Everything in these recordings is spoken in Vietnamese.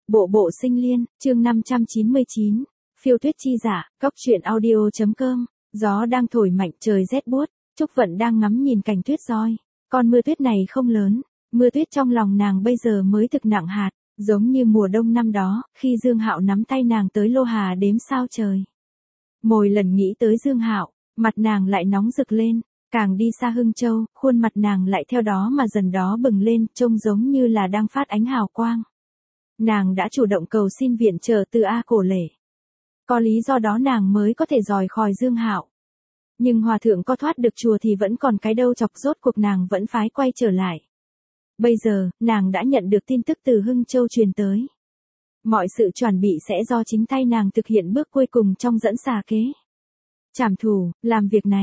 Bộ bộ sinh liên, chương 599, phiêu tuyết chi giả, cóc truyện audio.com, gió đang thổi mạnh trời rét buốt, Trúc Vận đang ngắm nhìn cảnh tuyết roi, con mưa tuyết này không lớn, mưa tuyết trong lòng nàng bây giờ mới thực nặng hạt, giống như mùa đông năm đó, khi Dương Hạo nắm tay nàng tới Lô Hà đếm sao trời. Mỗi lần nghĩ tới Dương Hạo, mặt nàng lại nóng rực lên, càng đi xa Hưng Châu, khuôn mặt nàng lại theo đó mà dần đó bừng lên, trông giống như là đang phát ánh hào quang. Nàng đã chủ động cầu xin viện trợ từ A Cổ Lệ. Có lý do đó nàng mới có thể dòi khỏi Dương Hạo. Nhưng hòa thượng có thoát được chùa thì vẫn còn cái đâu chọc, rốt cuộc nàng vẫn phái quay trở lại. Bây giờ, nàng đã nhận được tin tức từ Hưng Châu truyền tới. Mọi sự chuẩn bị sẽ do chính tay nàng thực hiện bước cuối cùng trong dẫn xà kế. Trảm thù, làm việc này,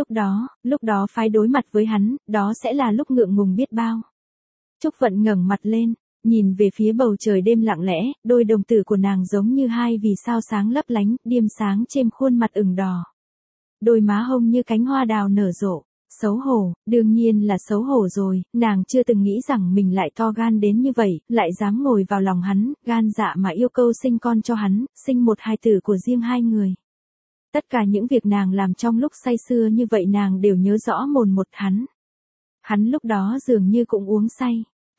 lúc đó phái đối mặt với hắn, đó sẽ là lúc ngượng ngùng biết bao. Trúc Vận ngẩng mặt lên, nhìn về phía bầu trời đêm lặng lẽ, đôi đồng tử của nàng giống như hai vì sao sáng lấp lánh, điềm sáng trên khuôn mặt ửng đỏ. Đôi má hồng như cánh hoa đào nở rộ, xấu hổ, đương nhiên là xấu hổ rồi, nàng chưa từng nghĩ rằng mình lại to gan đến như vậy, lại dám ngồi vào lòng hắn, gan dạ mà yêu cầu sinh con cho hắn, sinh một hài tử của riêng hai người. Tất cả những việc nàng làm trong lúc say sưa như vậy nàng đều nhớ rõ mồn một hắn. Hắn lúc đó dường như cũng uống say.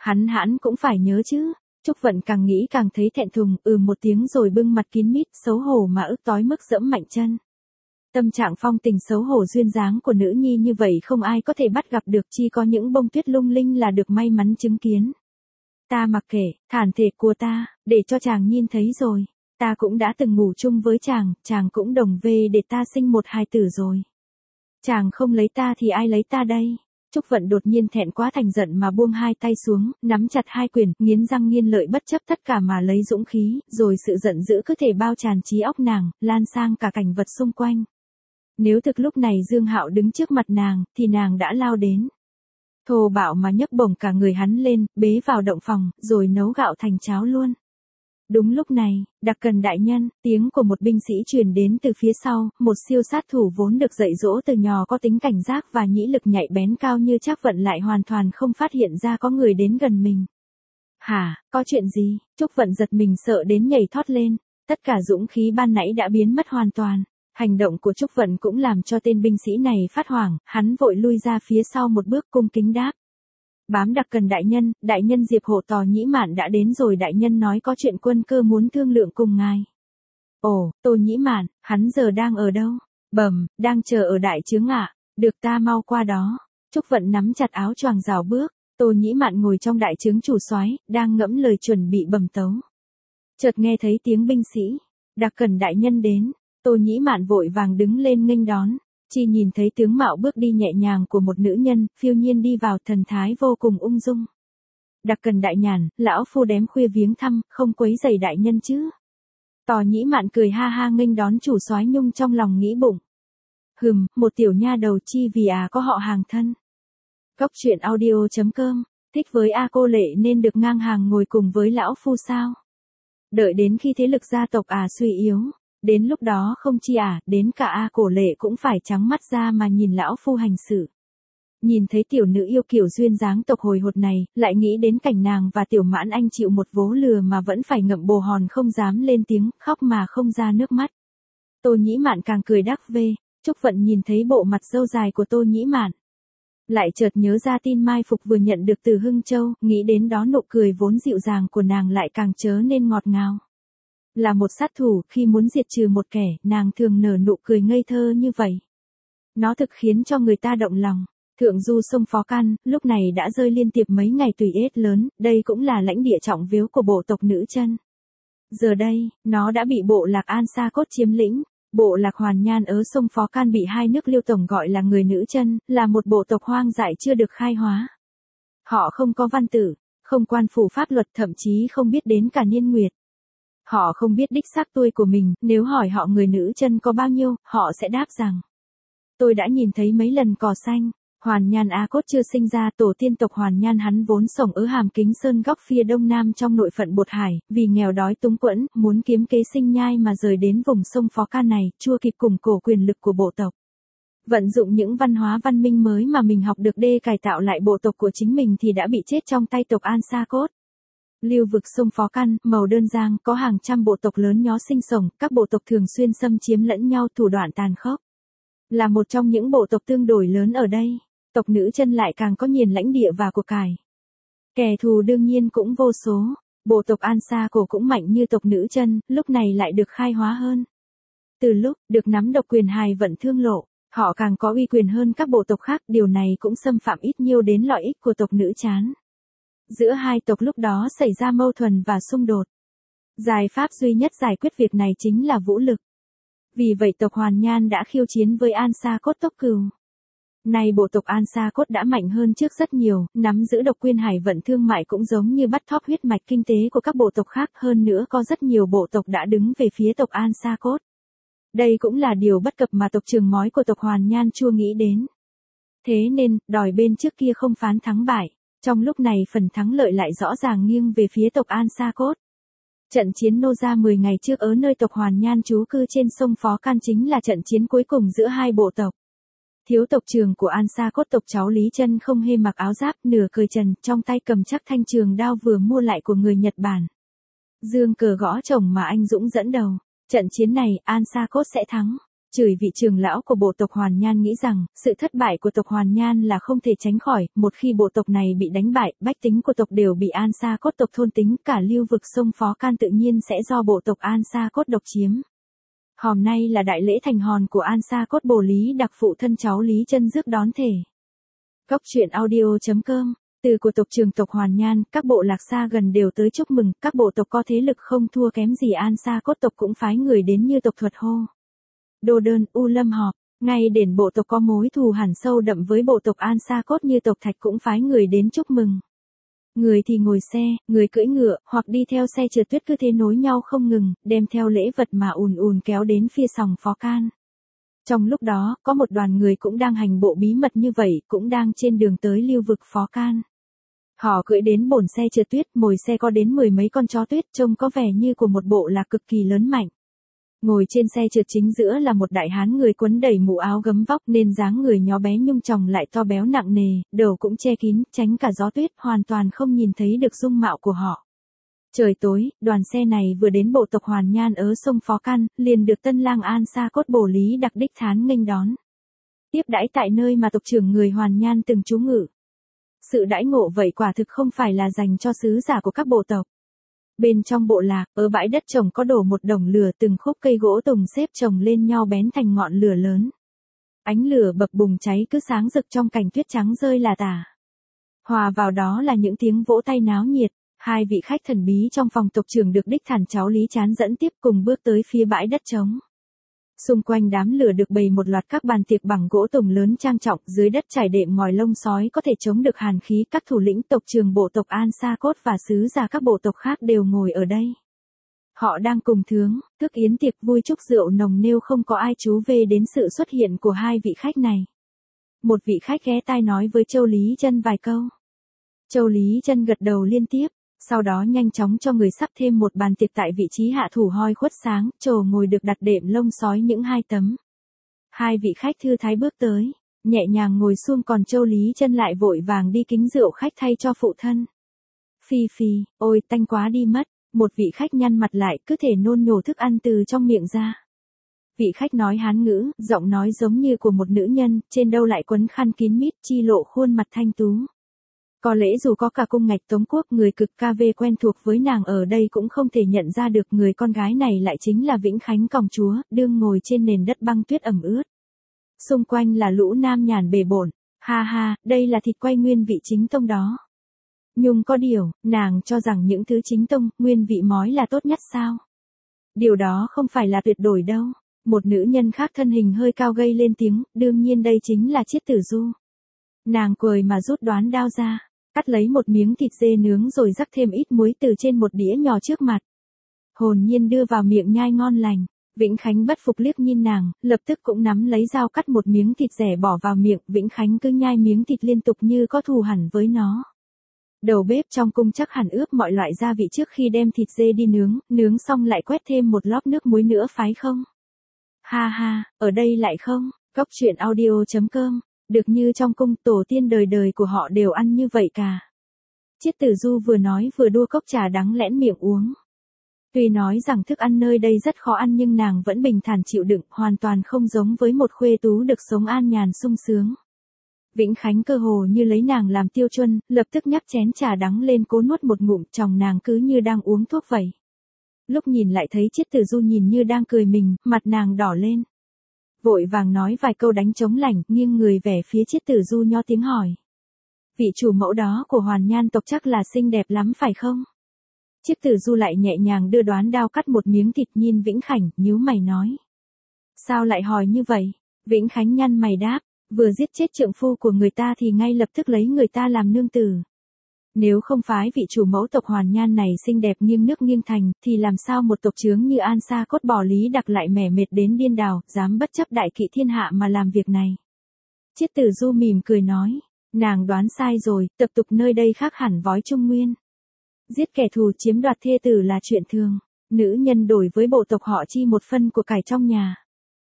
Hắn cũng phải nhớ chứ. Trúc Vận càng nghĩ càng thấy thẹn thùng, một tiếng rồi bưng mặt kín mít, xấu hổ mà ức tối mức dẫm mạnh chân. Tâm trạng phong tình xấu hổ duyên dáng của nữ nhi như vậy không ai có thể bắt gặp được, chỉ có những bông tuyết lung linh là được may mắn chứng kiến. Ta mặc kệ, thản thể của ta, để cho chàng nhìn thấy rồi. Ta cũng đã từng ngủ chung với chàng cũng đồng về để ta sinh một hài tử rồi. Chàng không lấy ta thì ai lấy ta đây? Trúc Vận đột nhiên thẹn quá thành giận mà buông hai tay xuống, nắm chặt hai quyền, nghiến răng nghiến lợi bất chấp tất cả mà lấy dũng khí, rồi sự giận dữ cứ thể bao tràn trí óc nàng, lan sang cả cảnh vật xung quanh. Nếu thực lúc này Dương Hạo đứng trước mặt nàng, thì nàng đã lao đến. Thô bạo mà nhấc bổng cả người hắn lên, bế vào động phòng, rồi nấu gạo thành cháo luôn. Đúng lúc này, Đặc Cần đại nhân, tiếng của một binh sĩ truyền đến từ phía sau, một siêu sát thủ vốn được dạy dỗ từ nhỏ có tính cảnh giác và nhĩ lực nhạy bén cao như Trác Vận lại hoàn toàn không phát hiện ra có người đến gần mình. Hả, có chuyện gì? Trúc Vận giật mình sợ đến nhảy thót lên, tất cả dũng khí ban nãy đã biến mất hoàn toàn. Hành động của Trúc Vận cũng làm cho tên binh sĩ này phát hoảng, hắn vội lui ra phía sau một bước cung kính đáp. Bám Đặc Cần đại nhân Diệp Hộ Tò Nhĩ Mạn đã đến rồi, đại nhân nói có chuyện quân cơ muốn thương lượng cùng ngài. Ồ, Tô Nhĩ Mạn, hắn giờ đang ở đâu? Đang chờ ở đại trướng ạ, được ta mau qua đó. Trúc Vận nắm chặt áo choàng rảo bước, Tô Nhĩ Mạn ngồi trong đại trướng chủ soái, đang ngẫm lời chuẩn bị bẩm tấu. Chợt nghe thấy tiếng binh sĩ, Đặc Cần đại nhân đến, Tô Nhĩ Mạn vội vàng đứng lên nghênh đón. Chỉ nhìn thấy tướng mạo bước đi nhẹ nhàng của một nữ nhân, phiêu nhiên đi vào, thần thái vô cùng ung dung. Đặc Cần đại nhàn, lão phu đếm khuya viếng thăm, không quấy rầy đại nhân chứ? Tò Nhĩ Mạn cười ha ha nghênh đón chủ soái, nhung trong lòng nghĩ bụng. Một tiểu nha đầu chi vì có họ hàng thân. Cóc truyện audio.com, thích với A Cô Lệ nên được ngang hàng ngồi cùng với lão phu sao? Đợi đến khi thế lực gia tộc suy yếu. Đến lúc đó không chi đến cả A Cổ Lệ cũng phải trắng mắt ra mà nhìn lão phu hành sự. Nhìn thấy tiểu nữ yêu kiểu duyên dáng tộc hồi hột này, lại nghĩ đến cảnh nàng và Tiểu Mãn Anh chịu một vố lừa mà vẫn phải ngậm bồ hòn không dám lên tiếng, khóc mà không ra nước mắt. Tô Nhĩ Mạn càng cười đắc vê. Trúc Vận nhìn thấy bộ mặt râu dài của Tô Nhĩ Mạn, lại chợt nhớ ra tin mai phục vừa nhận được từ Hưng Châu, nghĩ đến đó nụ cười vốn dịu dàng của nàng lại càng trở nên ngọt ngào. Là một sát thủ, khi muốn diệt trừ một kẻ, nàng thường nở nụ cười ngây thơ như vậy. Nó thực khiến cho người ta động lòng. Thượng du sông Phó Căn, lúc này đã rơi liên tiếp mấy ngày tùy ết lớn, đây cũng là lãnh địa trọng vếu của bộ tộc nữ chân. Giờ đây, nó đã bị bộ lạc An Sa Cốt chiếm lĩnh. Bộ lạc Hoàn Nhan ở sông Phó Can bị hai nước Liêu Tổng gọi là người nữ chân, là một bộ tộc hoang dại chưa được khai hóa. Họ không có văn tử, không quan phủ pháp luật, thậm chí không biết đến cả niên nguyệt. Họ không biết đích xác tuổi của mình, nếu hỏi họ người nữ chân có bao nhiêu, họ sẽ đáp rằng: tôi đã nhìn thấy mấy lần cỏ xanh. Hoàn Nhan A Cốt chưa sinh ra, tổ tiên tộc Hoàn Nhan hắn vốn sống ở Hàm Kính Sơn góc phía đông nam trong nội phận Bột Hải, vì nghèo đói túng quẫn, muốn kiếm kế sinh nhai mà rời đến vùng sông Phó Can này, chưa kịp củng cổ quyền lực của bộ tộc. Vận dụng những văn hóa văn minh mới mà mình học được để cải tạo lại bộ tộc của chính mình thì đã bị chết trong tay tộc An Sa Cốt. Lưu vực sông Phó Căn, Màu Đơn Giang có hàng trăm bộ tộc lớn nhó sinh sống, các bộ tộc thường xuyên xâm chiếm lẫn nhau thủ đoạn tàn khốc. Là một trong những bộ tộc tương đối lớn ở đây, tộc nữ chân lại càng có nhiều lãnh địa và của cải. Kẻ thù đương nhiên cũng vô số, bộ tộc An Sa Cổ cũng mạnh như tộc nữ chân, lúc này lại được khai hóa hơn. Từ lúc được nắm độc quyền hài vận thương lộ, họ càng có uy quyền hơn các bộ tộc khác, điều này cũng xâm phạm ít nhiều đến lợi ích của tộc nữ Chán. Giữa hai tộc lúc đó xảy ra mâu thuẫn và xung đột. Giải pháp duy nhất giải quyết việc này chính là vũ lực. Vì vậy tộc Hoàn Nhan đã khiêu chiến với An Sa Cốt Tốc Cừu. Nay bộ tộc An Sa Cốt đã mạnh hơn trước rất nhiều, nắm giữ độc quyền hải vận thương mại cũng giống như bắt thóp huyết mạch kinh tế của các bộ tộc khác, hơn nữa có rất nhiều bộ tộc đã đứng về phía tộc An Sa Cốt. Đây cũng là điều bất cập mà tộc Trường Mói của tộc Hoàn Nhan chưa nghĩ đến. Thế nên, đòi bên trước kia không phán thắng bại, trong lúc này phần thắng lợi lại rõ ràng nghiêng về phía tộc An Sa Cốt. Trận chiến nô ra 10 ngày trước ở nơi tộc Hoàn Nhan trú cư trên sông Phó Can chính là trận chiến cuối cùng giữa hai bộ tộc. Thiếu tộc trưởng của An Sa Cốt tộc cháu Lý Chân không hề mặc áo giáp, nửa cởi trần, trong tay cầm chắc thanh trường đao vừa mua lại của người Nhật Bản. Dương cờ gõ chồng mà anh Dũng dẫn đầu. Trận chiến này, An Sa Cốt sẽ thắng. Chửi vị trưởng lão của bộ tộc Hoàn Nhan nghĩ rằng, sự thất bại của tộc Hoàn Nhan là không thể tránh khỏi, một khi bộ tộc này bị đánh bại, bách tính của tộc đều bị An Sa Cốt tộc thôn tính, cả lưu vực sông Phó Can tự nhiên sẽ do bộ tộc An Sa Cốt độc chiếm. Hôm nay là đại lễ thành hòn của An Sa Cốt bồ Lý đặc phụ thân cháu Lý Chân rước đón thể. Góc truyện audio.com. Từ của tộc trưởng tộc Hoàn Nhan, các bộ lạc xa gần đều tới chúc mừng, các bộ tộc có thế lực không thua kém gì An Sa Cốt tộc cũng phái người đến như tộc Thuật hô. Đô Đơn, U Lâm họp, ngay đến bộ tộc có mối thù hẳn sâu đậm với bộ tộc An Sa Cốt như tộc Thạch cũng phái người đến chúc mừng. Người thì ngồi xe, người cưỡi ngựa, hoặc đi theo xe trượt tuyết cứ thế nối nhau không ngừng, đem theo lễ vật mà ùn ùn kéo đến phía sòng Phó Can. Trong lúc đó, có một đoàn người cũng đang hành bộ bí mật như vậy, cũng đang trên đường tới lưu vực Phó Can. Họ cưỡi đến bồn xe trượt tuyết, mồi xe có đến 10 mấy con chó tuyết, trông có vẻ như của một bộ lạc cực kỳ lớn mạnh. Ngồi trên xe trượt chính giữa là một đại hán người quấn đầy mũ áo gấm vóc nên dáng người nhó bé nhung chồng lại to béo nặng nề, đầu cũng che kín, tránh cả gió tuyết, hoàn toàn không nhìn thấy được dung mạo của họ. Trời tối, đoàn xe này vừa đến bộ tộc Hoàn Nhan ở sông Phó Căn, liền được tân lang An Sa Cốt bồ Lý đặc đích thán nghênh đón. Tiếp đãi tại nơi mà tộc trưởng người Hoàn Nhan từng trú ngự. Sự đãi ngộ vậy quả thực không phải là dành cho sứ giả của các bộ tộc. Bên trong bộ lạc, ở bãi đất trồng có đổ một đồng lửa, từng khúc cây gỗ tùng xếp chồng lên nhau bén thành ngọn lửa lớn. Ánh lửa bập bùng cháy cứ sáng rực trong cảnh tuyết trắng rơi là tả. Hòa vào đó là những tiếng vỗ tay náo nhiệt, hai vị khách thần bí trong phòng tộc trưởng được đích thản cháu Lý Chán dẫn tiếp cùng bước tới phía bãi đất trống. Xung quanh đám lửa được bày một loạt các bàn tiệc bằng gỗ tùng lớn trang trọng, dưới đất trải đệm ngòi lông sói có thể chống được hàn khí, các thủ lĩnh tộc trưởng bộ tộc An Sa Cốt và sứ giả các bộ tộc khác đều ngồi ở đây. Họ đang cùng thức yến tiệc vui chúc rượu nồng nêu, không có ai chú về đến sự xuất hiện của hai vị khách này. Một vị khách ghé tai nói với Châu Lý Chân vài câu. Châu Lý Chân gật đầu liên tiếp. Sau đó nhanh chóng cho người sắp thêm một bàn tiệc tại vị trí hạ thủ hoi khuất sáng, trồ ngồi được đặt đệm lông sói những hai tấm. Hai vị khách thư thái bước tới, nhẹ nhàng ngồi xuống, còn Châu Lý Chân lại vội vàng đi kính rượu khách thay cho phụ thân. Phi phi, ôi tanh quá đi mất, một vị khách nhăn mặt lại cứ thể nôn nhổ thức ăn từ trong miệng ra. Vị khách nói Hán ngữ, giọng nói giống như của một nữ nhân, trên đâu lại quấn khăn kín mít, chi lộ khuôn mặt thanh tú. Có lẽ dù có cả cung ngạch Tống Quốc người cực KV quen thuộc với nàng ở đây cũng không thể nhận ra được người con gái này lại chính là Vĩnh Khánh công chúa, đương ngồi trên nền đất băng tuyết ẩm ướt. Xung quanh là lũ nam nhàn bề bổn, ha ha, đây là thịt quay nguyên vị chính tông đó. Nhưng có điều, nàng cho rằng những thứ chính tông, nguyên vị mói là tốt nhất sao? Điều đó không phải là tuyệt đối đâu. Một nữ nhân khác thân hình hơi cao gây lên tiếng, đương nhiên đây chính là Chiết Tử Du. Nàng cười mà rút đoán đao ra, cắt lấy một miếng thịt dê nướng rồi rắc thêm ít muối từ trên một đĩa nhỏ trước mặt. Hồn nhiên đưa vào miệng nhai ngon lành. Vĩnh Khánh bất phục liếc nhìn nàng, lập tức cũng nắm lấy dao cắt một miếng thịt rẻ bỏ vào miệng. Vĩnh Khánh cứ nhai miếng thịt liên tục như có thù hẳn với nó. Đầu bếp trong cung chắc hẳn ướp mọi loại gia vị trước khi đem thịt dê đi nướng xong lại quét thêm một lóp nước muối nữa phái không? Ha ha, ở đây lại không, góc truyện audio.com, được như trong cung tổ tiên đời đời của họ đều ăn như vậy cả. Chiết Tử Du vừa nói vừa đua cốc trà đắng lẽn miệng uống. Tuy nói rằng thức ăn nơi đây rất khó ăn nhưng nàng vẫn bình thản chịu đựng, hoàn toàn không giống với một khuê tú được sống an nhàn sung sướng. Vĩnh Khánh cơ hồ như lấy nàng làm tiêu chuân, lập tức nhắc chén trà đắng lên cố nuốt một ngụm, tròng nàng cứ như đang uống thuốc vậy. Lúc nhìn lại thấy Chiết Tử Du nhìn như đang cười mình, mặt nàng đỏ lên. Vội vàng nói vài câu đánh trống lảnh, nghiêng người về phía Chiết Tử Du nho tiếng hỏi. Vị chủ mẫu đó của Hoàn Nhan tộc chắc là xinh đẹp lắm phải không? Chiết Tử Du lại nhẹ nhàng đưa đoán đao cắt một miếng thịt nhìn Vĩnh Khánh, nhíu mày nói. Sao lại hỏi như vậy? Vĩnh Khánh nhăn mày đáp, vừa giết chết trượng phu của người ta thì ngay lập tức lấy người ta làm nương tử. Nếu không phái vị chủ mẫu tộc Hoàn Nhan này xinh đẹp nghiêng nước nghiêng thành, thì làm sao một tộc chướng như An Sa Cốt bỏ Lý Đặc lại mẻ mệt đến điên đảo, dám bất chấp đại kỵ thiên hạ mà làm việc này. Chiết Tử Du mỉm cười nói, nàng đoán sai rồi, tập tục nơi đây khác hẳn vói Trung Nguyên. Giết kẻ thù chiếm đoạt thê tử là chuyện thường, nữ nhân đổi với bộ tộc họ chi một phân của cải trong nhà.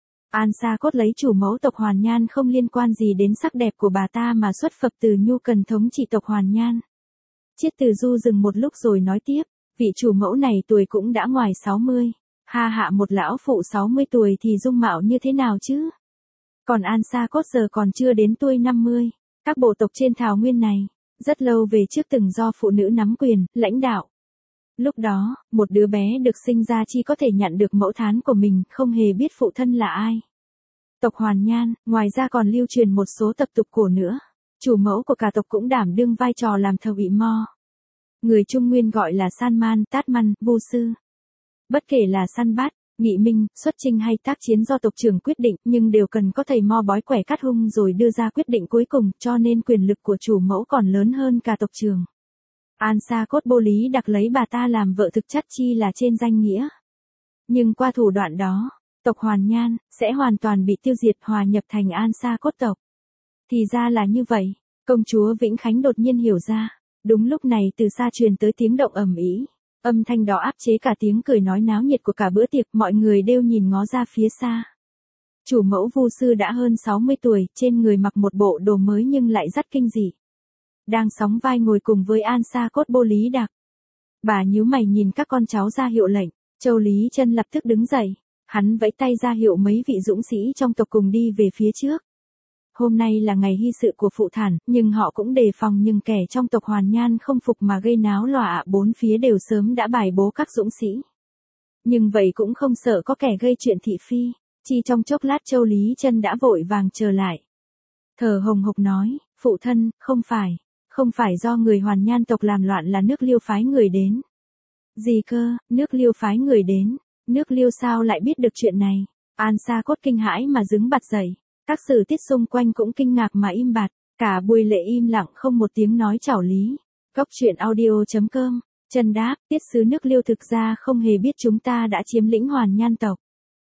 An Sa Cốt lấy chủ mẫu tộc Hoàn Nhan không liên quan gì đến sắc đẹp của bà ta mà xuất phập từ nhu cần thống trị tộc Hoàn Nhan. Chiết Tử Du dừng một lúc rồi nói tiếp, vị chủ mẫu này tuổi cũng đã ngoài 60. Ha hạ một lão phụ 60 tuổi thì dung mạo như thế nào chứ? Còn An Sa Cốt giờ còn chưa đến tuổi 50. Các bộ tộc trên thảo nguyên này, rất lâu về trước từng do phụ nữ nắm quyền, lãnh đạo. Lúc đó, một đứa bé được sinh ra chỉ có thể nhận được mẫu thán của mình, không hề biết phụ thân là ai. Tộc Hoàn Nhan, ngoài ra còn lưu truyền một số tập tục cổ nữa. Chủ mẫu của cả tộc cũng đảm đương vai trò làm thầu ị mo. Người Trung Nguyên gọi là san man, tát man, vu sư. Bất kể là săn bắt, nghị minh, xuất chinh hay tác chiến do tộc trưởng quyết định, nhưng đều cần có thầy mo bói quẻ cắt hung rồi đưa ra quyết định cuối cùng, cho nên quyền lực của chủ mẫu còn lớn hơn cả tộc trưởng. An Sa Cốt Bô Lý Đặc lấy bà ta làm vợ thực chất chi là trên danh nghĩa. Nhưng qua thủ đoạn đó, tộc Hoàn Nhan sẽ hoàn toàn bị tiêu diệt, hòa nhập thành An Sa Cốt tộc. Thì ra là như vậy, công chúa Vĩnh Khánh đột nhiên hiểu ra. Đúng lúc này từ xa truyền tới tiếng động ầm ĩ, âm thanh đó áp chế cả tiếng cười nói náo nhiệt của cả bữa tiệc, mọi người đều nhìn ngó ra phía xa. Chủ mẫu Vu sư đã hơn 60 tuổi, trên người mặc một bộ đồ mới nhưng lại rất kinh dị. Đang sóng vai ngồi cùng với An Sa Cốt Bô Lý Đặc. Bà nhíu mày nhìn các con cháu ra hiệu lệnh, Châu Lý Chân lập tức đứng dậy, hắn vẫy tay ra hiệu mấy vị dũng sĩ trong tộc cùng đi về phía trước. Hôm nay là ngày hy sự của phụ thản, nhưng họ cũng đề phòng nhưng kẻ trong tộc Hoàn Nhan không phục mà gây náo loạn, bốn phía đều sớm đã bài bố các dũng sĩ. Nhưng vậy cũng không sợ có kẻ gây chuyện thị phi, chỉ trong chốc lát Châu Lý Chân đã vội vàng trở lại. Thở hồng hộc nói, phụ thân, không phải do người Hoàn Nhan tộc làm loạn là nước Liêu phái người đến. Gì cơ, nước Liêu phái người đến, nước Liêu sao lại biết được chuyện này? An Sa Cốt kinh hãi mà đứng bật dậy. Các sử tiết xung quanh cũng kinh ngạc mà im bặt, cả buổi lễ im lặng không một tiếng nói chảo lý. Góc truyện audio.com, Chân đáp, tiết sứ nước Liêu thực ra không hề biết chúng ta đã chiếm lĩnh Hoàn Nhan tộc.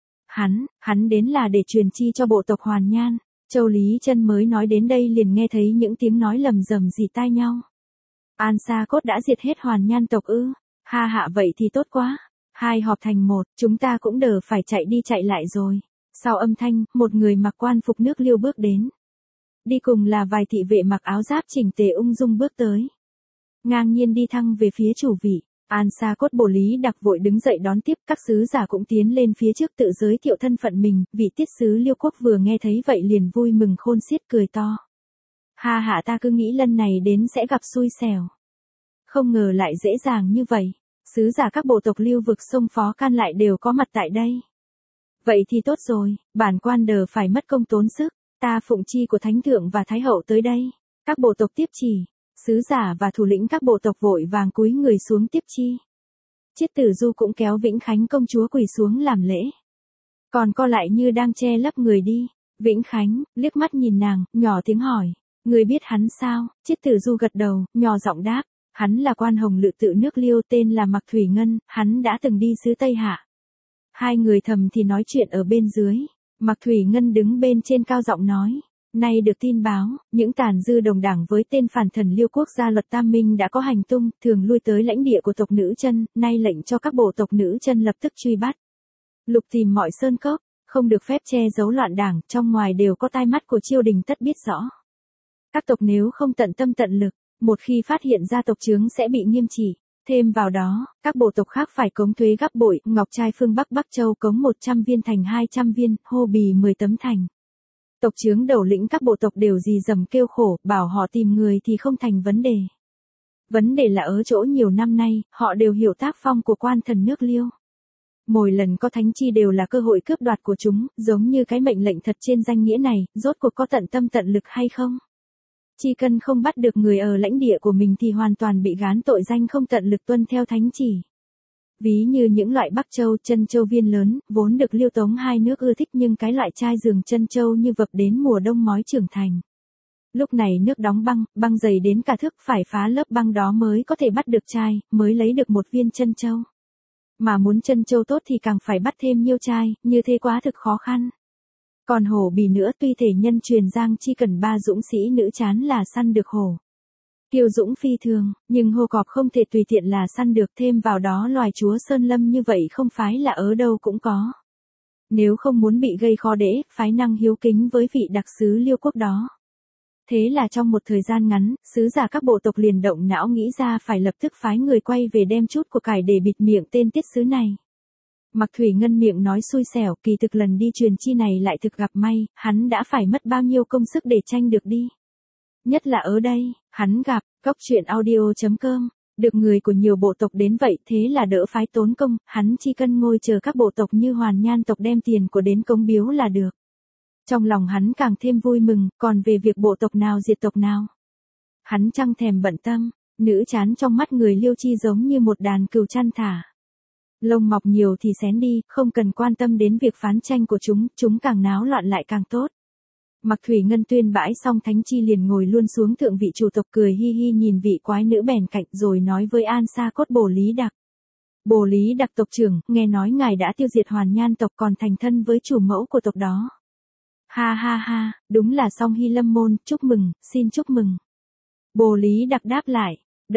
Hắn đến là để truyền chi cho bộ tộc Hoàn Nhan. Châu Lý Chân mới nói đến đây liền nghe thấy những tiếng nói lầm rầm rì tai nhau. An Sa Cốt đã diệt hết Hoàn Nhan tộc ư? Ha hạ vậy thì tốt quá. Hai họp thành một, chúng ta cũng đỡ phải chạy đi chạy lại rồi. Sau âm thanh, một người mặc quan phục nước Liêu bước đến. Đi cùng là vài thị vệ mặc áo giáp chỉnh tề ung dung bước tới. Ngang nhiên đi thăng về phía chủ vị, An Sa Cốt Bô Lý Đặc vội đứng dậy đón tiếp, các sứ giả cũng tiến lên phía trước tự giới thiệu thân phận mình, vị tiết sứ Liêu quốc vừa nghe thấy vậy liền vui mừng khôn xiết cười to. Ha hạ ta cứ nghĩ lần này đến sẽ gặp xui xẻo. Không ngờ lại dễ dàng như vậy, sứ giả các bộ tộc Liêu vực sông Phó Can lại đều có mặt tại đây. Vậy thì tốt rồi, bản quan đờ phải mất công tốn sức, ta phụng chi của thánh thượng và thái hậu tới đây. Các bộ tộc tiếp chỉ, sứ giả và thủ lĩnh các bộ tộc vội vàng cúi người xuống tiếp chi. Chiết Tử Du cũng kéo Vĩnh Khánh công chúa quỳ xuống làm lễ. Còn co lại như đang che lấp người đi. Vĩnh Khánh liếc mắt nhìn nàng, nhỏ tiếng hỏi, người biết hắn sao? Chiết Tử Du gật đầu, nhỏ giọng đáp, hắn là quan hồng lự tự nước Liêu tên là Mạc Thủy Ngân, hắn đã từng đi xứ Tây Hạ. Hai người thầm thì nói chuyện ở bên dưới. Mạc Thủy Ngân đứng bên trên cao giọng nói. Nay được tin báo, những tàn dư đồng đảng với tên phản thần Liêu quốc gia luật Tam Minh đã có hành tung, thường lui tới lãnh địa của tộc nữ chân, nay lệnh cho các bộ tộc nữ chân lập tức truy bắt. Lục tìm mọi sơn cốc, không được phép che giấu loạn đảng, trong ngoài đều có tai mắt của triều đình tất biết rõ. Các tộc nếu không tận tâm tận lực, Một khi phát hiện ra tộc chướng sẽ bị nghiêm trị. Thêm vào đó, các bộ tộc khác phải cống thuế gấp bội, Ngọc Trai phương Bắc Bắc Châu cống 100 viên thành 200 viên, Hô Bì 10 tấm thành. Tộc chướng đầu lĩnh các bộ tộc đều rì rầm kêu khổ, bảo họ tìm người thì không thành vấn đề. Vấn đề là ở chỗ nhiều năm nay, họ đều hiểu tác phong của quan thần nước Liêu. Mỗi lần có thánh chi đều là cơ hội cướp đoạt của chúng, giống như cái mệnh lệnh thật trên danh nghĩa này, rốt cuộc có tận tâm tận lực hay không? Chỉ cần không bắt được người ở lãnh địa của mình thì hoàn toàn bị gán tội danh không tận lực tuân theo thánh chỉ. Ví như những loại Bắc Châu, chân châu viên lớn, vốn được Liêu Tống hai nước ưa thích nhưng cái loại chai giường chân châu như vập đến mùa đông mói trưởng thành. Lúc này nước đóng băng, băng dày đến cả thước phải phá lớp băng đó mới có thể bắt được chai, mới lấy được một viên chân châu. Mà muốn chân châu tốt thì càng phải bắt thêm nhiêu chai, như thế quá thực khó khăn. Còn hổ bì nữa tuy thể nhân truyền giang chỉ cần 3 dũng sĩ nữ chán là săn được hổ. Kiêu dũng phi thường, nhưng hổ cọp không thể tùy tiện là săn được, thêm vào đó loài chúa sơn lâm như vậy không phái là ở đâu cũng có. Nếu không muốn bị gây khó dễ, phái năng hiếu kính với vị đặc sứ Liêu quốc đó. Thế là trong một thời gian ngắn, sứ giả các bộ tộc liền động não nghĩ ra phải lập tức phái người quay về đem chút của cải để bịt miệng tên tiết sứ này. Mạc Thủy Ngân miệng nói xui xẻo, kỳ thực lần đi truyền chi này lại thực gặp may, hắn đã phải mất bao nhiêu công sức để tranh được đi. Nhất là ở đây, hắn gặp, Cóc Truyện Audio.com, được người của nhiều bộ tộc đến vậy thế là đỡ phái tốn công, hắn chỉ cần ngồi chờ các bộ tộc như Hoàn Nhan tộc đem tiền của đến cống biếu là được. Trong lòng hắn càng thêm vui mừng, còn về việc bộ tộc nào diệt tộc nào. Hắn chẳng thèm bận tâm, nữ chán trong mắt người Liêu chi giống như một đàn cừu chăn thả. Lông mọc nhiều thì xén đi, không cần quan tâm đến việc phán tranh của chúng càng náo loạn lại càng tốt. Mạc Thủy Ngân tuyên bãi xong thánh chi liền ngồi luôn xuống thượng vị chủ tộc cười hi hi nhìn vị quái nữ bèn cạnh rồi nói với An Sa Cốt Bồ Lý Đặc. Bồ Lý Đặc tộc trưởng, nghe nói ngài đã tiêu diệt Hoàn Nhan tộc còn thành thân với chủ mẫu của tộc đó. Ha ha ha, đúng là Song Hy Lâm môn, chúc mừng, xin chúc mừng. Bồ Lý Đặc đáp lại,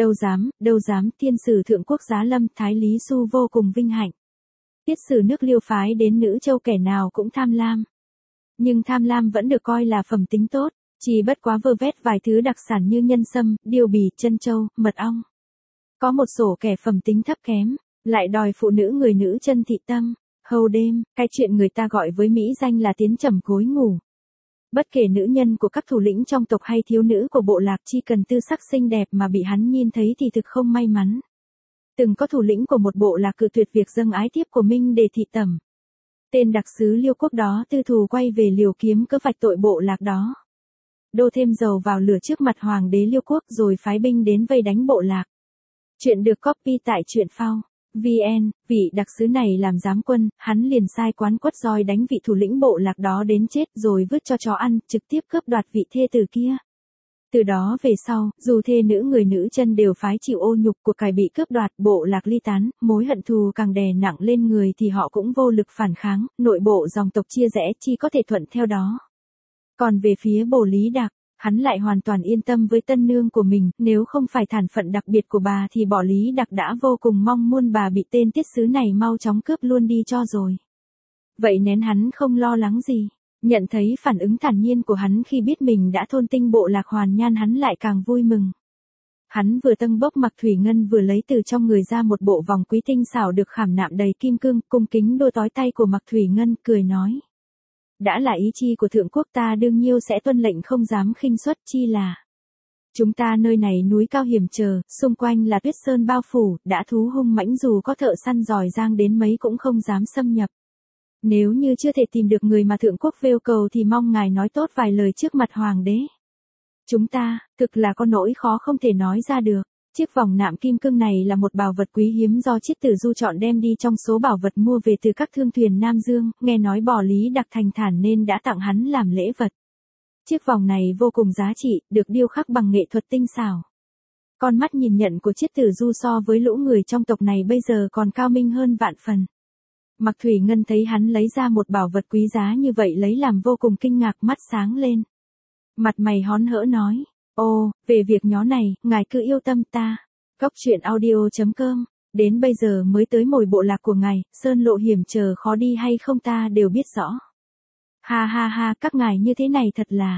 đâu dám, thiên sử thượng quốc giá lâm, Thái Lý Xu vô cùng vinh hạnh. Tiết sử nước Liêu phái đến nữ châu kẻ nào cũng tham lam. Nhưng tham lam vẫn được coi là phẩm tính tốt, chỉ bất quá vơ vét vài thứ đặc sản như nhân sâm, điêu bì, chân châu, mật ong. Có một sổ kẻ phẩm tính thấp kém, lại đòi phụ nữ người nữ chân thị tâm. Hầu đêm, cái chuyện người ta gọi với mỹ danh là tiến trầm gối ngủ. Bất kể nữ nhân của các thủ lĩnh trong tộc hay thiếu nữ của bộ lạc chỉ cần tư sắc xinh đẹp mà bị hắn nhìn thấy thì thực không may mắn. Từng có thủ lĩnh của một bộ lạc cự tuyệt việc dâng ái tiếp của Minh để thị tẩm. Tên đặc sứ Liêu quốc đó tư thù quay về liều kiếm cớ vạch tội bộ lạc đó. Đổ thêm dầu vào lửa trước mặt hoàng đế Liêu quốc rồi phái binh đến vây đánh bộ lạc. Chuyện được copy tại truyện phao. VN, vị đặc sứ này làm giám quân, hắn liền sai quán quất roi đánh vị thủ lĩnh bộ lạc đó đến chết rồi vứt cho chó ăn, trực tiếp cướp đoạt vị thê tử kia. Từ đó về sau, dù thê nữ người nữ chân đều phái chịu ô nhục của cải bị cướp đoạt, bộ lạc ly tán, mối hận thù càng đè nặng lên người thì họ cũng vô lực phản kháng, nội bộ dòng tộc chia rẽ chỉ có thể thuận theo đó. Còn về phía Bồ Lý Đặc, hắn lại hoàn toàn yên tâm với tân nương của mình, nếu không phải thản phận đặc biệt của bà thì Bồ Lý Đặc đã vô cùng mong muốn bà bị tên tiết sứ này mau chóng cướp luôn đi cho rồi. Vậy nên hắn không lo lắng gì. Nhận thấy phản ứng thản nhiên của hắn khi biết mình đã thôn tinh bộ lạc Hoàn Nhan hắn lại càng vui mừng. Hắn vừa tâng bốc Mạc Thủy Ngân vừa lấy từ trong người ra một bộ vòng quý tinh xảo được khảm nạm đầy kim cương, cung kính đôi tói tay của Mạc Thủy Ngân, cười nói. Đã là ý chi của thượng quốc ta đương nhiêu sẽ tuân lệnh không dám khinh suất chi là. Chúng ta nơi này núi cao hiểm trở, xung quanh là tuyết sơn bao phủ, đã thú hung mãnh dù có thợ săn giỏi giang đến mấy cũng không dám xâm nhập. Nếu như chưa thể tìm được người mà thượng quốc vêu cầu thì mong ngài nói tốt vài lời trước mặt hoàng đế. Chúng ta, thực là có nỗi khó không thể nói ra được. Chiếc vòng nạm kim cương này là một bảo vật quý hiếm do Chiết Tử Du chọn đem đi trong số bảo vật mua về từ các thương thuyền Nam Dương, nghe nói Bồ Lý Đặc thành thản nên đã tặng hắn làm lễ vật. Chiếc vòng này vô cùng giá trị, được điêu khắc bằng nghệ thuật tinh xảo. Con mắt nhìn nhận của Chiết Tử Du so với lũ người trong tộc này bây giờ còn cao minh hơn vạn phần. Mạc Thủy Ngân thấy hắn lấy ra một bảo vật quý giá như vậy lấy làm vô cùng kinh ngạc, mắt sáng lên. Mặt mày hón hỡ nói, ô, về việc nhó này, ngài cứ yêu tâm ta. Cóc Truyện Audio.com, đến bây giờ mới tới mồi bộ lạc của ngài, sơn lộ hiểm trở khó đi hay không ta đều biết rõ. Ha ha ha, các ngài như thế này thật là,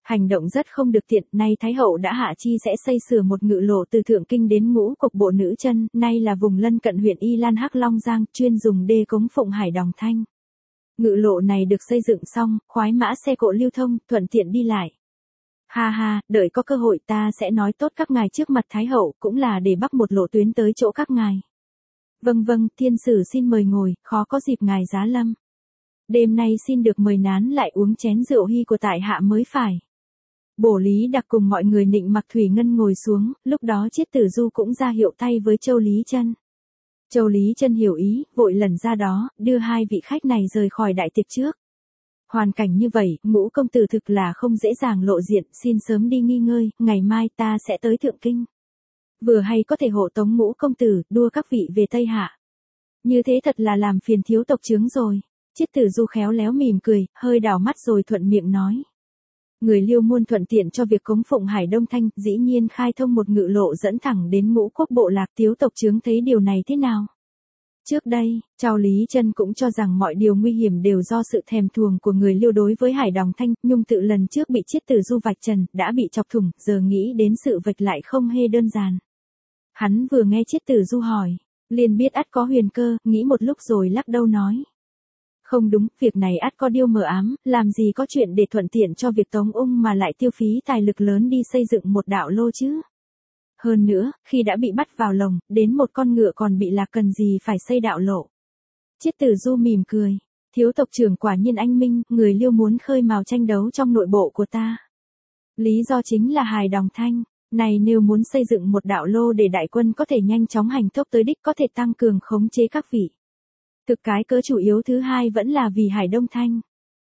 Hành động rất không được tiện, nay Thái hậu đã hạ chi sẽ xây sửa một ngự lộ từ Thượng Kinh đến Ngũ Cộc Bộ Nữ Chân, nay là vùng lân cận huyện Y Lan Hắc Long Giang, chuyên dùng đê cống Phụng Hải Đồng Thanh. Ngự lộ này được xây dựng xong, khoái mã xe cộ lưu thông, thuận tiện đi lại. Ha ha, đợi có cơ hội ta sẽ nói tốt các ngài trước mặt Thái hậu, cũng là để bắc một lộ tuyến tới chỗ các ngài. Vâng vâng, thiên sử xin mời ngồi, khó có dịp ngài giá lâm. Đêm nay xin được mời nán lại uống chén rượu hy của tại hạ mới phải. Bổ Lý Đặc cùng mọi người nịnh mặc Thủy Ngân ngồi xuống, lúc đó Chiết Tử Du cũng ra hiệu tay với Châu Lý Chân. Châu Lý Chân hiểu ý, vội lần ra đó, đưa hai vị khách này rời khỏi đại tiệc trước. Hoàn cảnh như vậy, Ngũ công tử thực là không dễ dàng lộ diện, xin sớm đi nghỉ ngơi, ngày mai ta sẽ tới Thượng Kinh. Vừa hay có thể hộ tống Ngũ công tử, đua các vị về Tây Hạ. Như thế thật là làm phiền thiếu tộc chướng rồi. Chiết Tử Du khéo léo mỉm cười, hơi đảo mắt rồi thuận miệng nói. Người Liêu muôn thuận tiện cho việc cống Phụng Hải Đông Thanh, dĩ nhiên khai thông một ngự lộ dẫn thẳng đến Ngũ Quốc Bộ Lạc, thiếu tộc chướng thấy điều này thế nào? Trước đây, Châu Lý Chân cũng cho rằng mọi điều nguy hiểm đều do sự thèm thuồng của người Liêu đối với Hải Đồng Thanh, nhung tự lần trước bị Chiết Tử Du vạch trần, đã bị chọc thủng, giờ nghĩ đến sự vạch lại không hề đơn giản. Hắn vừa nghe Chiết Tử Du hỏi, liền biết ắt có huyền cơ, nghĩ một lúc rồi lắc đầu nói. Không đúng, việc này ắt có điều mờ ám, làm gì có chuyện để thuận tiện cho việc tống ung mà lại tiêu phí tài lực lớn đi xây dựng một đạo lô chứ. Hơn nữa, khi đã bị bắt vào lồng, đến một con ngựa còn bị lạc cần gì phải xây đạo lộ. Chiết Tử Du mỉm cười, thiếu tộc trưởng quả nhiên anh minh, người Liêu muốn khơi mào tranh đấu trong nội bộ của ta. Lý do chính là Hải Đồng Thanh, này nếu muốn xây dựng một đạo lô để đại quân có thể nhanh chóng hành tốc tới đích có thể tăng cường khống chế các vị. Thực cái cớ chủ yếu thứ hai vẫn là vì Hải Đông Thanh.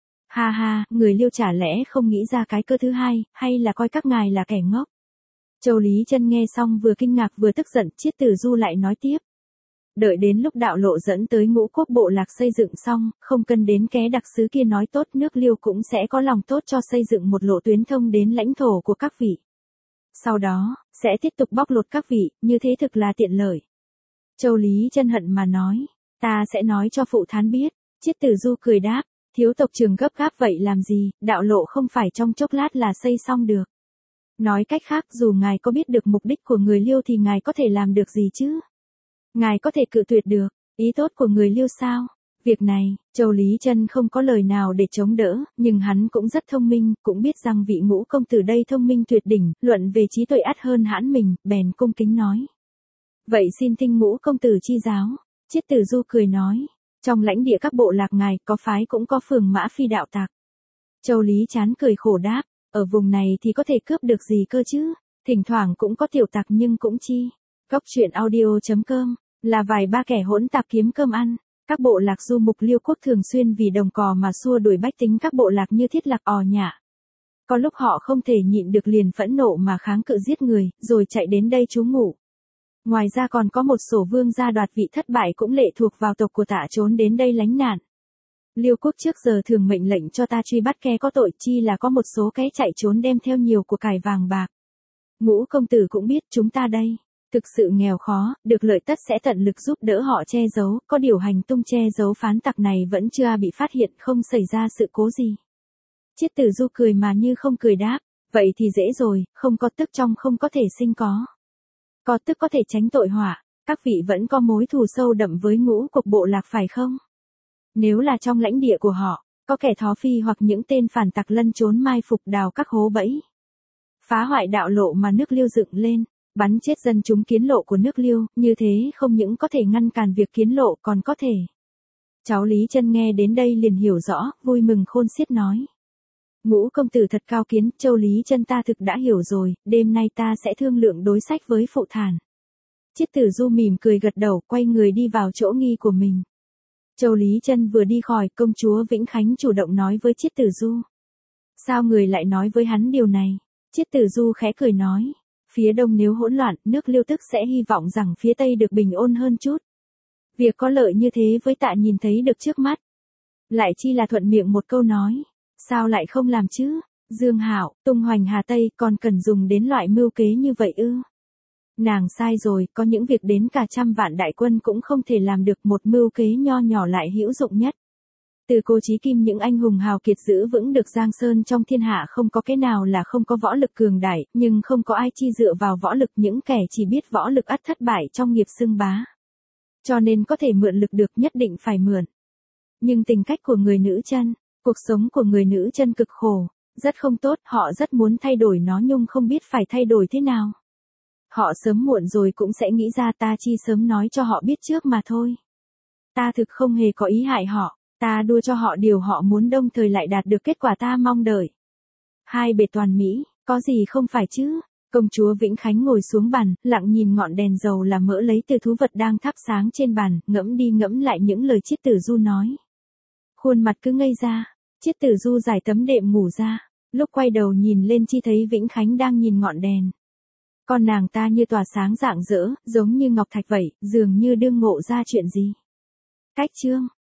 Ha ha, người Liêu chả lẽ không nghĩ ra cái cớ thứ hai, hay là coi các ngài là kẻ ngốc. Châu Lý Chân nghe xong vừa kinh ngạc vừa tức giận, Chiết Tử Du lại nói tiếp. Đợi đến lúc đạo lộ dẫn tới Ngũ Quốc Bộ Lạc xây dựng xong, không cần đến ké đặc sứ kia nói tốt, nước Liêu cũng sẽ có lòng tốt cho xây dựng một lộ tuyến thông đến lãnh thổ của các vị. Sau đó, sẽ tiếp tục bóc lột các vị, như thế thực là tiện lợi. Châu Lý Chân hận mà nói, ta sẽ nói cho phụ thán biết. Chiết Tử Du cười đáp, thiếu tộc trưởng gấp gáp vậy làm gì, đạo lộ không phải trong chốc lát là xây xong được. Nói cách khác, dù ngài có biết được mục đích của người Liêu thì ngài có thể làm được gì chứ? Ngài có thể cự tuyệt được ý tốt của người Liêu sao? Việc này, Châu Lý Chân không có lời nào để chống đỡ, nhưng hắn cũng rất thông minh, cũng biết rằng vị Ngũ công tử đây thông minh tuyệt đỉnh, luận về trí tuệ ắt hơn hãn mình, bèn cung kính nói. Vậy xin thinh Ngũ công tử chi giáo. Chiết Tử Du cười nói, trong lãnh địa các bộ lạc ngài có phái cũng có phường mã phi đạo tặc. Châu Lý chán cười khổ đáp, ở vùng này thì có thể cướp được gì cơ chứ, thỉnh thoảng cũng có tiểu tặc nhưng cũng chi. Góc truyện audio.com, là vài ba kẻ hỗn tạp kiếm cơm ăn. Các bộ lạc du mục Liêu quốc thường xuyên vì đồng cò mà xua đuổi bách tính các bộ lạc như Thiết Lạc Ò Nhạ. Có lúc họ không thể nhịn được liền phẫn nộ mà kháng cự giết người, rồi chạy đến đây trú ngụ. Ngoài ra còn có một số vương gia đoạt vị thất bại cũng lệ thuộc vào tộc của Tạ trốn đến đây lánh nạn. Liêu quốc trước giờ thường mệnh lệnh cho ta truy bắt kẻ có tội, chi là có một số kẻ chạy trốn đem theo nhiều của cải vàng bạc. Ngũ công tử cũng biết chúng ta đây, thực sự nghèo khó, được lợi tất sẽ tận lực giúp đỡ họ che giấu, có điều hành tung che giấu phán tặc này vẫn chưa bị phát hiện, không xảy ra sự cố gì. Chiết Tử Du cười mà như không cười đáp, vậy thì dễ rồi, không có tức trong không có thể sinh có. Có tức có thể tránh tội họa, các vị vẫn có mối thù sâu đậm với Ngũ Cộc Bộ Lạc phải không? Nếu là trong lãnh địa của họ, có kẻ thó phi hoặc những tên phản tặc lân trốn mai phục đào các hố bẫy, phá hoại đạo lộ mà nước Liêu dựng lên, bắn chết dân chúng kiến lộ của nước Liêu, như thế không những có thể ngăn cản việc kiến lộ còn có thể. Cháu Lý Chân nghe đến đây liền hiểu rõ, vui mừng khôn xiết nói. Ngũ công tử thật cao kiến, Châu Lý Chân ta thực đã hiểu rồi, đêm nay ta sẽ thương lượng đối sách với phụ thản. Chiết Tử Du mỉm cười gật đầu, quay người đi vào chỗ nghi của mình. Châu Lý Chân vừa đi khỏi, công chúa Vĩnh Khánh chủ động nói với Chiết Tử Du. Sao người lại nói với hắn điều này? Chiết Tử Du khẽ cười nói. Phía đông nếu hỗn loạn, nước Liêu tức sẽ hy vọng rằng phía tây được bình ổn hơn chút. Việc có lợi như thế với Tạ nhìn thấy được trước mắt. Lại chi là thuận miệng một câu nói. Sao lại không làm chứ? Dương Hạo, tung hoành Hà Tây còn cần dùng đến loại mưu kế như vậy ư? Nàng sai rồi, có những việc đến cả trăm vạn đại quân cũng không thể làm được, một mưu kế nho nhỏ lại hữu dụng nhất. Từ Cô Chí Kim những anh hùng hào kiệt giữ vững được Giang Sơn trong thiên hạ không có cái nào là không có võ lực cường đại, nhưng không có ai chi dựa vào võ lực, những kẻ chỉ biết võ lực ắt thất bại trong nghiệp xưng bá. Cho nên có thể mượn lực được nhất định phải mượn. Nhưng tình cách của người nữ chân, cuộc sống của người nữ chân cực khổ, rất không tốt, họ rất muốn thay đổi nó nhưng không biết phải thay đổi thế nào. Họ sớm muộn rồi cũng sẽ nghĩ ra, ta chi sớm nói cho họ biết trước mà thôi. Ta thực không hề có ý hại họ, ta đua cho họ điều họ muốn, đồng thời lại đạt được kết quả ta mong đợi. Hai bề toàn mỹ, có gì không phải chứ? Công chúa Vĩnh Khánh ngồi xuống bàn, lặng nhìn ngọn đèn dầu là mỡ lấy từ thú vật đang thắp sáng trên bàn, ngẫm đi ngẫm lại những lời Chiết Tử Du nói. Khuôn mặt cứ ngây ra, Chiết Tử Du giải tấm đệm ngủ ra, lúc quay đầu nhìn lên chi thấy Vĩnh Khánh đang nhìn ngọn đèn. Con nàng ta như tỏa sáng rạng rỡ, giống như ngọc thạch vậy, dường như đương ngộ ra chuyện gì. Cách chương